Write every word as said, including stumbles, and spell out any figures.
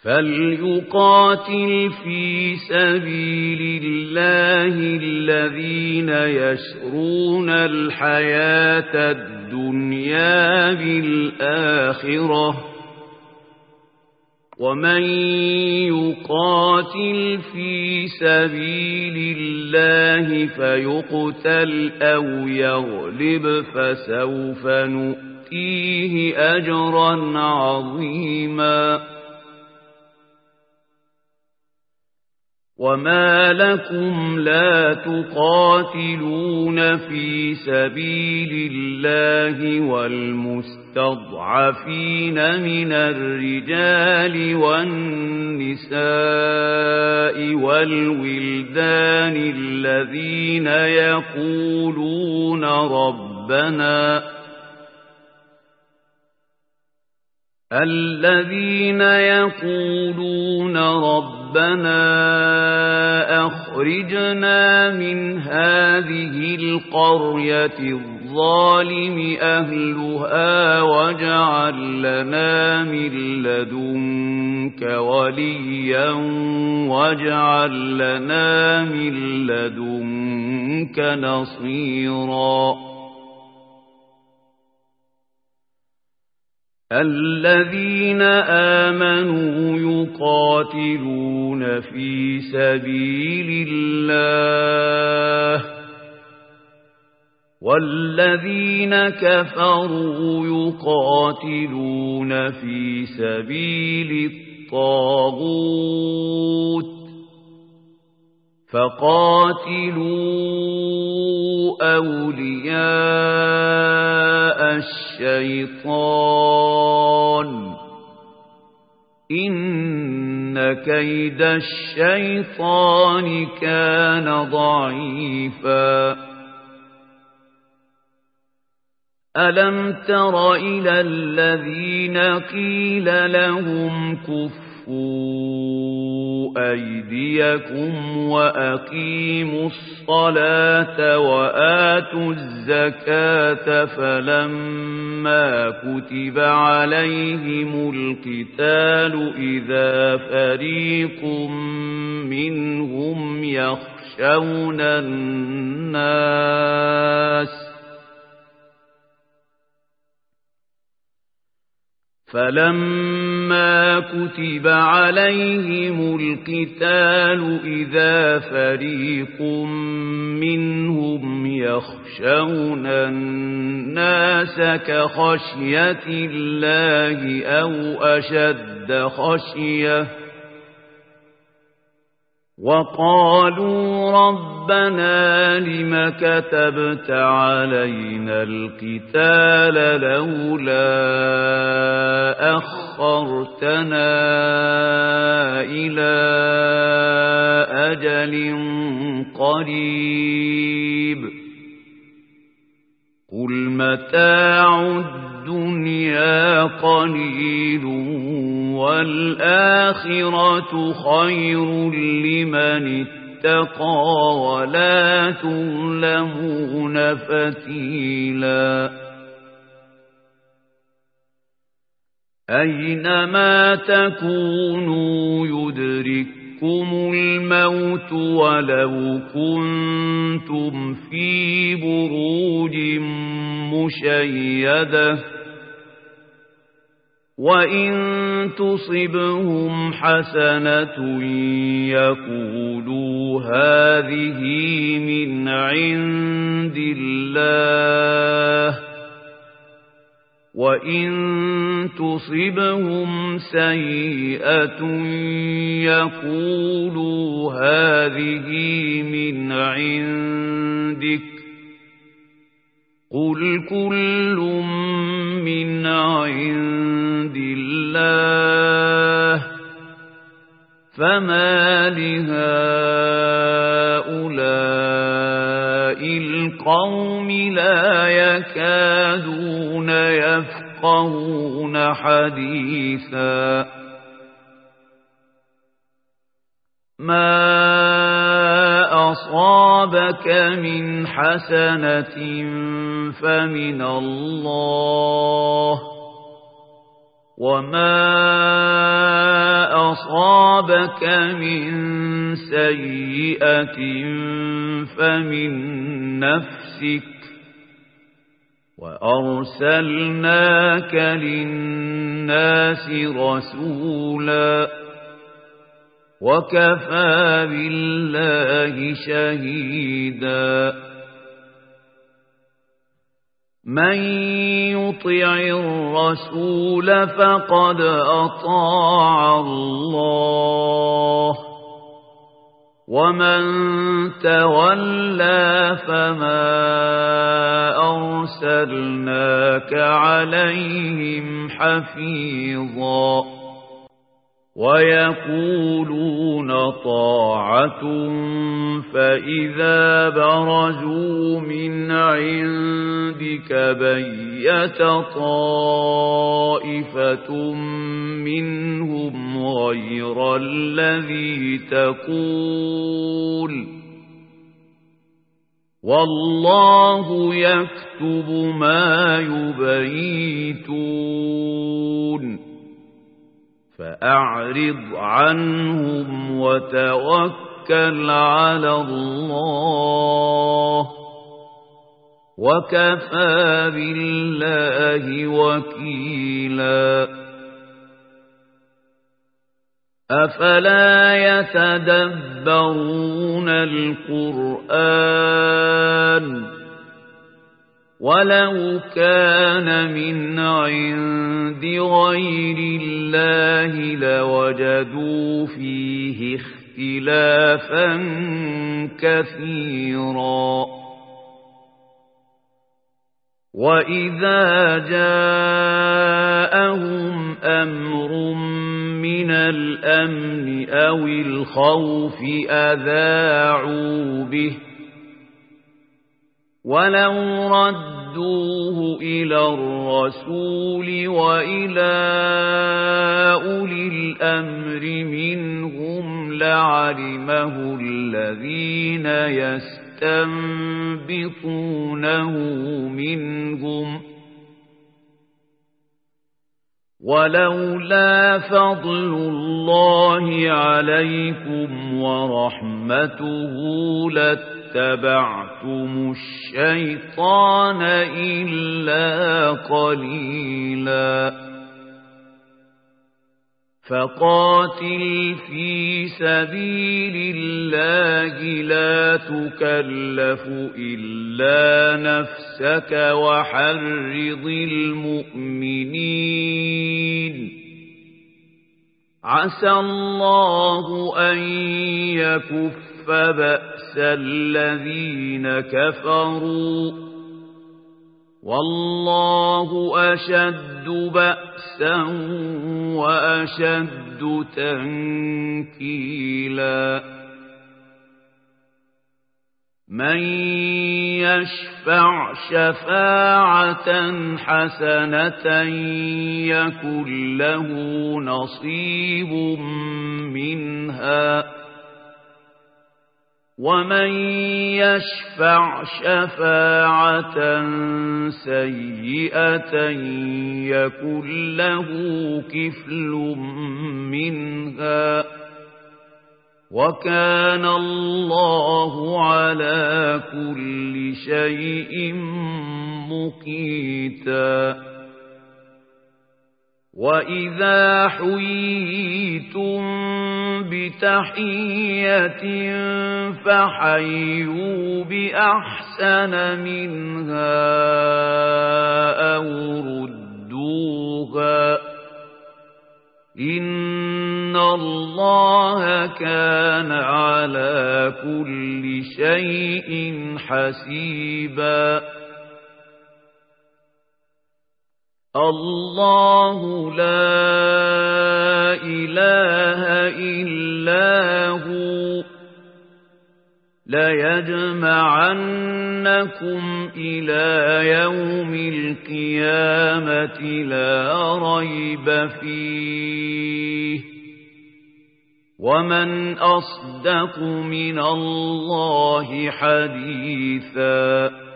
فليقاتل في سبيل الله الذين يشرون الحياة الدنيا بالآخرة ومن يقاتل في سبيل الله فيقتل أو يغلب فسوف نؤتيه أجرا عظيما وما لكم لا تقاتلون في سبيل الله والمستضعفين من الرجال والنساء والولدان الذين يقولون ربنا الذين يقولون ربنا أخرجنا من هذه القرية الظالم أهلها واجعل لنا من لدنك وليا واجعل لنا من لدنك نصيرا الذين آمنوا يقاتلون في سبيل الله والذين كفروا يقاتلون في سبيل الطاغوت فقاتلوا أولياء الشيطان إن كيد الشيطان كان ضعيفا ألم تر إلى الذين قيل لهم كفوا أيديكم وأقيموا الصلاة وآتوا الزكاة فلما كتب عليهم القتال إذا فريق منهم يخشون الناس فلما كتب عليهم القتال إذا فريق منهم يخشون الناس كخشية الله أو أشد خشية وقالوا ربنا لم كتبت علينا القتال لولا أخرتنا إلى أجل قريب قل متاع الدنيا قليل والآخرة خير لمن اتقى ولا تظلمون فتيلا أينما تكونوا يدرككم الموت ولو كنتم في بروج مشيدة وإن تصبهم حسنة يقولوا هذه من عند الله وإن تصبهم سيئة يقولوا هذه من عندك قل كل من عند الله فما لهؤلاء القوم لا يكادون يفقهون حديثا ما أصابك من حسنة فمن الله وما أصابك من سيئة فمن نفسك وأرسلناك للناس رسولا وكفى بالله شهيدا من يطع الرسول فقد أطاع الله ومن تولى فما أرسلناك عليهم حفيظا ويقولون طاعة فإذا برزوا من عندك بيت طائفة منهم غير الذي تقول والله يكتب ما يبيتون فأعرض عنهم وتوكل على الله وكفى بالله وكيلا أفلا يتدبرون القرآن ولو كان من عند غير الله لوجدوا فيه اختلافا كثيرا وإذا جاءهم أمر من الأمن أو الخوف أذاعوا به ولو ردوه إلى الرسول وإلى أولي الأمر منهم لعلمه الذين يستنبطونه منهم ولولا فضل الله عليكم ورحمته لاتبعتم الشيطان إلا قليلا فقاتل في سبيل الله لا تكلف إلا نفسك وحرض المؤمنين عسى الله أن يكف بأس الذين كفروا والله أشد بأسا وأشد تنكيلا من يشفع شفاعة حسنة يكن له نصيب منها ومن يشفع شفاعة سيئة يكن له كفل منها وكان الله على كل شيء مقيتا وإذا حييتم بتحية فحيوا بأحسن منها أو ردوها إن الله كان على كل شيء حسيبا الله لا إله إلا هو ليجمعنكم إلى يوم القيامة لا ريب فيه ومن أصدق من الله حديثا